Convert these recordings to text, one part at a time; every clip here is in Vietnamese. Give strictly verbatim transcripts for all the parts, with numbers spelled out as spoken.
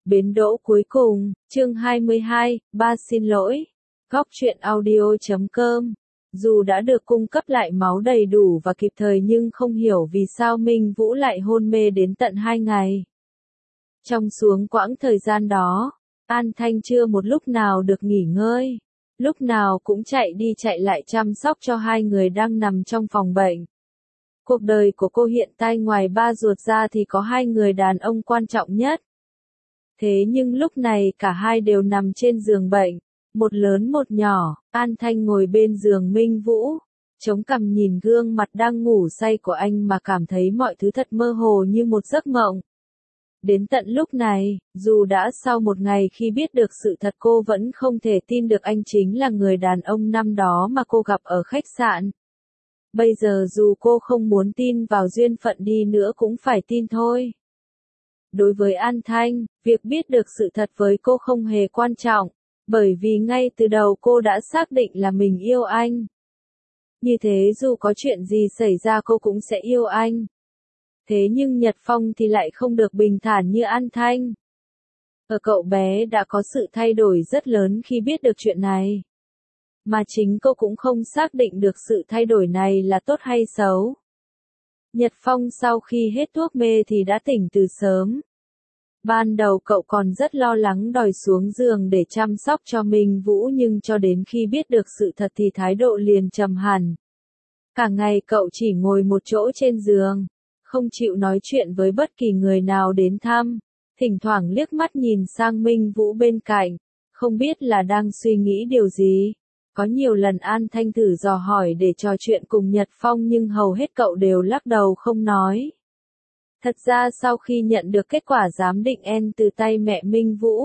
Bến đỗ cuối cùng, chương hai mươi hai, ba xin lỗi. Góc truyện audio chấm com. Dù đã được cung cấp lại máu đầy đủ và kịp thời nhưng không hiểu vì sao Minh Vũ lại hôn mê đến tận hai ngày. Trong xuống quãng thời gian đó, An Thanh chưa một lúc nào được nghỉ ngơi. Lúc nào cũng chạy đi chạy lại chăm sóc cho hai người đang nằm trong phòng bệnh. Cuộc đời của cô hiện tại ngoài ba ruột ra thì có hai người đàn ông quan trọng nhất. Thế nhưng lúc này cả hai đều nằm trên giường bệnh, một lớn một nhỏ. An Thanh ngồi bên giường Minh Vũ, chống cằm nhìn gương mặt đang ngủ say của anh mà cảm thấy mọi thứ thật mơ hồ như một giấc mộng. Đến tận lúc này, dù đã sau một ngày khi biết được sự thật cô vẫn không thể tin được anh chính là người đàn ông năm đó mà cô gặp ở khách sạn. Bây giờ dù cô không muốn tin vào duyên phận đi nữa cũng phải tin thôi. Đối với An Thanh, việc biết được sự thật với cô không hề quan trọng, bởi vì ngay từ đầu cô đã xác định là mình yêu anh. Như thế dù có chuyện gì xảy ra cô cũng sẽ yêu anh. Thế nhưng Nhật Phong thì lại không được bình thản như An Thanh. Ở cậu bé đã có sự thay đổi rất lớn khi biết được chuyện này. Mà chính cô cũng không xác định được sự thay đổi này là tốt hay xấu. Nhật Phong sau khi hết thuốc mê thì đã tỉnh từ sớm. Ban đầu cậu còn rất lo lắng đòi xuống giường để chăm sóc cho Minh Vũ nhưng cho đến khi biết được sự thật thì thái độ liền trầm hẳn. Cả ngày cậu chỉ ngồi một chỗ trên giường, không chịu nói chuyện với bất kỳ người nào đến thăm, thỉnh thoảng liếc mắt nhìn sang Minh Vũ bên cạnh, không biết là đang suy nghĩ điều gì. Có nhiều lần An Thanh thử dò hỏi để trò chuyện cùng Nhật Phong nhưng hầu hết cậu đều lắc đầu không nói. Thật ra sau khi nhận được kết quả giám định en từ tay mẹ Minh Vũ,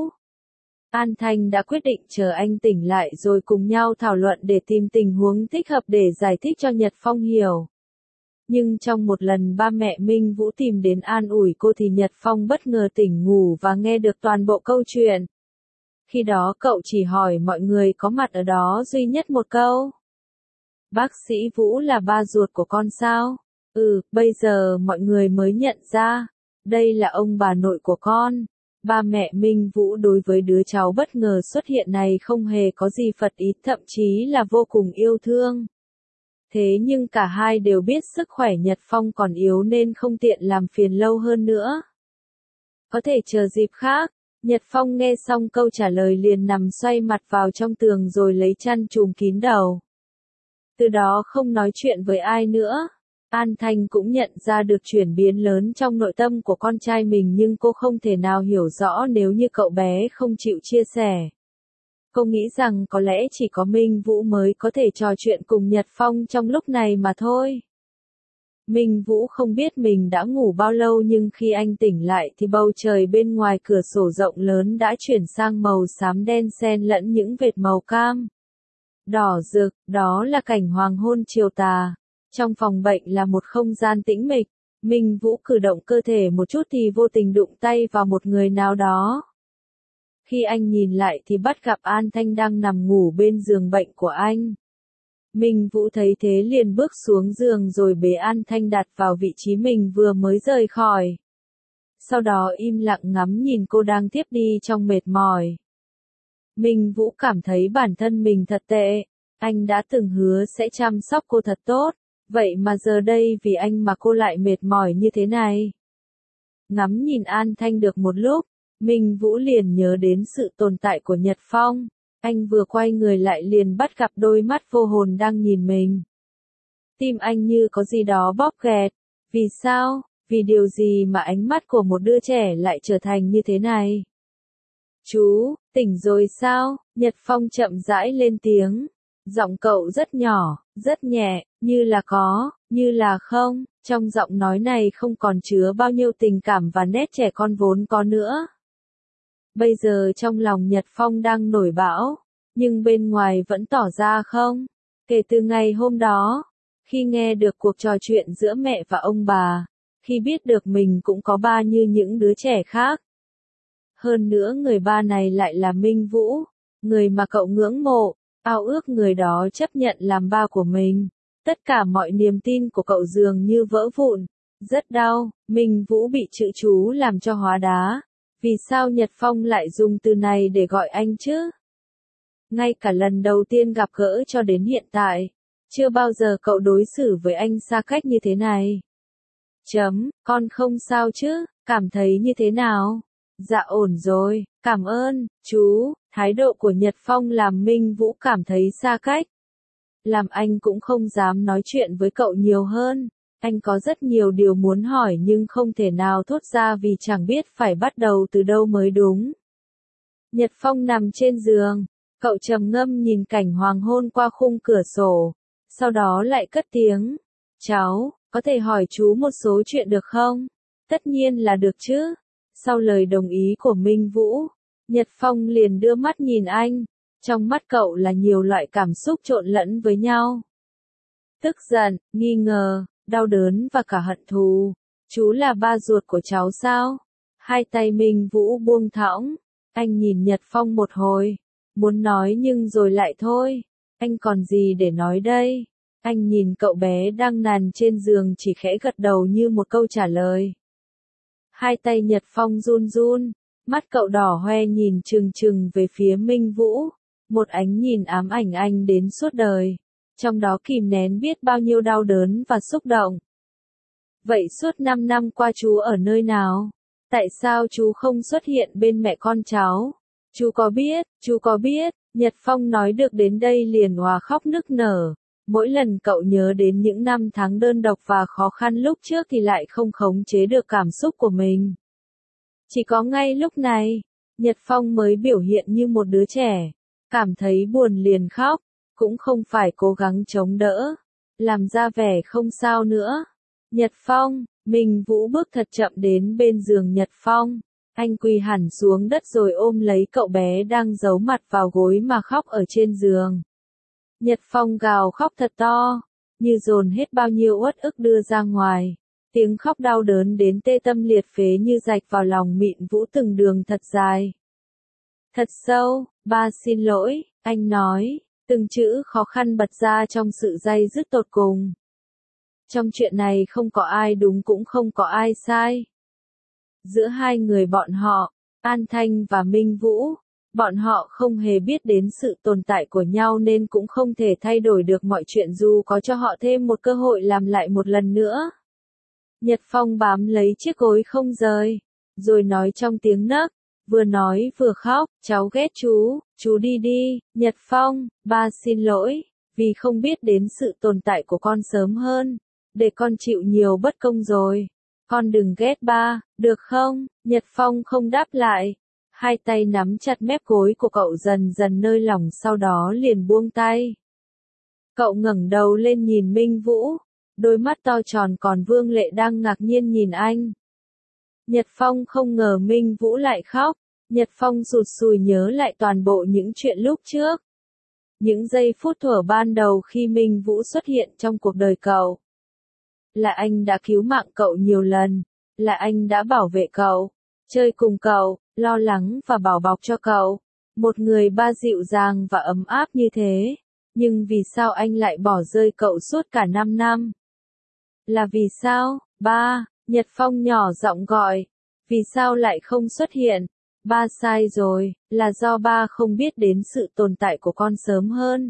An Thanh đã quyết định chờ anh tỉnh lại rồi cùng nhau thảo luận để tìm tình huống thích hợp để giải thích cho Nhật Phong hiểu. Nhưng trong một lần ba mẹ Minh Vũ tìm đến an ủi cô thì Nhật Phong bất ngờ tỉnh ngủ và nghe được toàn bộ câu chuyện. Khi đó cậu chỉ hỏi mọi người có mặt ở đó duy nhất một câu. Bác sĩ Vũ là ba ruột của con sao? Ừ, bây giờ mọi người mới nhận ra. Đây là ông bà nội của con. Ba mẹ Minh Vũ đối với đứa cháu bất ngờ xuất hiện này không hề có gì phật ý, thậm chí là vô cùng yêu thương. Thế nhưng cả hai đều biết sức khỏe Nhật Phong còn yếu nên không tiện làm phiền lâu hơn nữa. Có thể chờ dịp khác. Nhật Phong nghe xong câu trả lời liền nằm xoay mặt vào trong tường rồi lấy chăn trùm kín đầu. Từ đó không nói chuyện với ai nữa. An Thanh cũng nhận ra được chuyển biến lớn trong nội tâm của con trai mình nhưng cô không thể nào hiểu rõ nếu như cậu bé không chịu chia sẻ. Cô nghĩ rằng có lẽ chỉ có Minh Vũ mới có thể trò chuyện cùng Nhật Phong trong lúc này mà thôi. Minh Vũ không biết mình đã ngủ bao lâu nhưng khi anh tỉnh lại thì bầu trời bên ngoài cửa sổ rộng lớn đã chuyển sang màu xám đen xen lẫn những vệt màu cam, đỏ rực, đó là cảnh hoàng hôn chiều tà. Trong phòng bệnh là một không gian tĩnh mịch, Minh Vũ cử động cơ thể một chút thì vô tình đụng tay vào một người nào đó. Khi anh nhìn lại thì bắt gặp An Thanh đang nằm ngủ bên giường bệnh của anh. Minh Vũ thấy thế liền bước xuống giường rồi bế An Thanh đặt vào vị trí mình vừa mới rời khỏi. Sau đó im lặng ngắm nhìn cô đang thiếp đi trong mệt mỏi. Minh Vũ cảm thấy bản thân mình thật tệ, anh đã từng hứa sẽ chăm sóc cô thật tốt, vậy mà giờ đây vì anh mà cô lại mệt mỏi như thế này. Ngắm nhìn An Thanh được một lúc, Minh Vũ liền nhớ đến sự tồn tại của Nhật Phong. Anh vừa quay người lại liền bắt gặp đôi mắt vô hồn đang nhìn mình. Tim anh như có gì đó bóp nghẹt. Vì sao? Vì điều gì mà ánh mắt của một đứa trẻ lại trở thành như thế này? Chú, tỉnh rồi sao? Nhật Phong chậm rãi lên tiếng. Giọng cậu rất nhỏ, rất nhẹ, như là có, như là không. Trong giọng nói này không còn chứa bao nhiêu tình cảm và nét trẻ con vốn có nữa. Bây giờ trong lòng Nhật Phong đang nổi bão, nhưng bên ngoài vẫn tỏ ra không. Kể từ ngày hôm đó, khi nghe được cuộc trò chuyện giữa mẹ và ông bà, khi biết được mình cũng có ba như những đứa trẻ khác. Hơn nữa người ba này lại là Minh Vũ, người mà cậu ngưỡng mộ, ao ước người đó chấp nhận làm ba của mình. Tất cả mọi niềm tin của cậu dường như vỡ vụn, rất đau. Minh Vũ bị chữ chú làm cho hóa đá. Vì sao Nhật Phong lại dùng từ này để gọi anh chứ? Ngay cả lần đầu tiên gặp gỡ cho đến hiện tại, chưa bao giờ cậu đối xử với anh xa cách như thế này. Chấm, con không sao chứ, cảm thấy như thế nào? Dạ ổn rồi, cảm ơn, chú. Thái độ của Nhật Phong làm Minh Vũ cảm thấy xa cách. Làm anh cũng không dám nói chuyện với cậu nhiều hơn. Anh có rất nhiều điều muốn hỏi nhưng không thể nào thốt ra vì chẳng biết phải bắt đầu từ đâu mới đúng. Nhật Phong nằm trên giường, cậu trầm ngâm nhìn cảnh hoàng hôn qua khung cửa sổ, sau đó lại cất tiếng. Cháu, có thể hỏi chú một số chuyện được không? Tất nhiên là được chứ. Sau lời đồng ý của Minh Vũ, Nhật Phong liền đưa mắt nhìn anh, trong mắt cậu là nhiều loại cảm xúc trộn lẫn với nhau. Tức giận, nghi ngờ, đau đớn và cả hận thù. Chú là ba ruột của cháu sao? Hai tay Minh Vũ buông thõng, anh nhìn Nhật Phong một hồi, muốn nói nhưng rồi lại thôi, anh còn gì để nói đây? Anh nhìn cậu bé đang nằm trên giường chỉ khẽ gật đầu như một câu trả lời. Hai tay Nhật Phong run run, mắt cậu đỏ hoe nhìn trừng trừng về phía Minh Vũ, một ánh nhìn ám ảnh anh đến suốt đời, trong đó kìm nén biết bao nhiêu đau đớn và xúc động. Vậy suốt năm năm qua chú ở nơi nào? Tại sao chú không xuất hiện bên mẹ con cháu? Chú có biết, chú có biết, Nhật Phong nói được đến đây liền òa khóc nức nở. Mỗi lần cậu nhớ đến những năm tháng đơn độc và khó khăn lúc trước thì lại không khống chế được cảm xúc của mình. Chỉ có ngay lúc này, Nhật Phong mới biểu hiện như một đứa trẻ, cảm thấy buồn liền khóc, cũng không phải cố gắng chống đỡ, làm ra vẻ không sao nữa. Nhật Phong, Minh Vũ bước thật chậm đến bên giường Nhật Phong, anh quỳ hẳn xuống đất rồi ôm lấy cậu bé đang giấu mặt vào gối mà khóc ở trên giường. Nhật Phong gào khóc thật to, như dồn hết bao nhiêu uất ức đưa ra ngoài. Tiếng khóc đau đớn đến tê tâm liệt phế như rạch vào lòng Mịn Vũ từng đường thật dài. Thật sâu, ba xin lỗi, anh nói, từng chữ khó khăn bật ra trong sự day dứt tột cùng. Trong chuyện này không có ai đúng cũng không có ai sai. Giữa hai người bọn họ, An Thanh và Minh Vũ, bọn họ không hề biết đến sự tồn tại của nhau nên cũng không thể thay đổi được mọi chuyện dù có cho họ thêm một cơ hội làm lại một lần nữa. Nhật Phong bám lấy chiếc gối không rời, rồi nói trong tiếng nấc, vừa nói vừa khóc, cháu ghét chú, chú đi đi, Nhật Phong, ba xin lỗi, vì không biết đến sự tồn tại của con sớm hơn, để con chịu nhiều bất công rồi. Con đừng ghét ba, được không? Nhật Phong không đáp lại. Hai tay nắm chặt mép gối của cậu dần dần nới lỏng sau đó liền buông tay. Cậu ngẩng đầu lên nhìn Minh Vũ, đôi mắt to tròn còn vương lệ đang ngạc nhiên nhìn anh. Nhật Phong không ngờ Minh Vũ lại khóc, Nhật Phong rụt rùi nhớ lại toàn bộ những chuyện lúc trước. Những giây phút thuở ban đầu khi Minh Vũ xuất hiện trong cuộc đời cậu. Là anh đã cứu mạng cậu nhiều lần, là anh đã bảo vệ cậu, chơi cùng cậu, lo lắng và bảo bọc cho cậu. Một người ba dịu dàng và ấm áp như thế, nhưng vì sao anh lại bỏ rơi cậu suốt cả năm năm? Là vì sao, ba? Nhật Phong nhỏ giọng gọi. Vì sao lại không xuất hiện? Ba sai rồi, là do ba không biết đến sự tồn tại của con sớm hơn.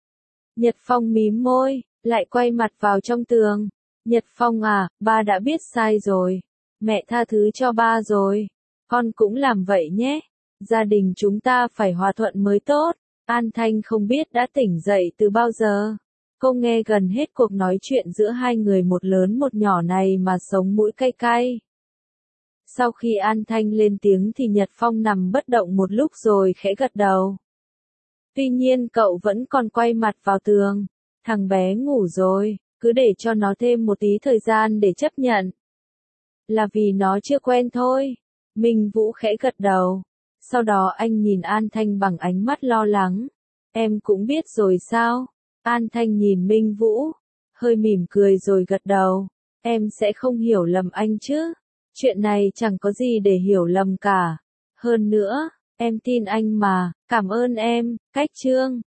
Nhật Phong mím môi, lại quay mặt vào trong tường. Nhật Phong à, ba đã biết sai rồi. Mẹ tha thứ cho ba rồi. Con cũng làm vậy nhé. Gia đình chúng ta phải hòa thuận mới tốt. An Thanh không biết đã tỉnh dậy từ bao giờ. Cô nghe gần hết cuộc nói chuyện giữa hai người một lớn một nhỏ này mà sống mũi cay cay. Sau khi An Thanh lên tiếng thì Nhật Phong nằm bất động một lúc rồi khẽ gật đầu. Tuy nhiên cậu vẫn còn quay mặt vào tường. Thằng bé ngủ rồi, cứ để cho nó thêm một tí thời gian để chấp nhận. Là vì nó chưa quen thôi. Minh Vũ khẽ gật đầu. Sau đó anh nhìn An Thanh bằng ánh mắt lo lắng. Em cũng biết rồi sao? An Thanh nhìn Minh Vũ, hơi mỉm cười rồi gật đầu. Em sẽ không hiểu lầm anh chứ? Chuyện này chẳng có gì để hiểu lầm cả. Hơn nữa, em tin anh mà, cảm ơn em, Cách Trương.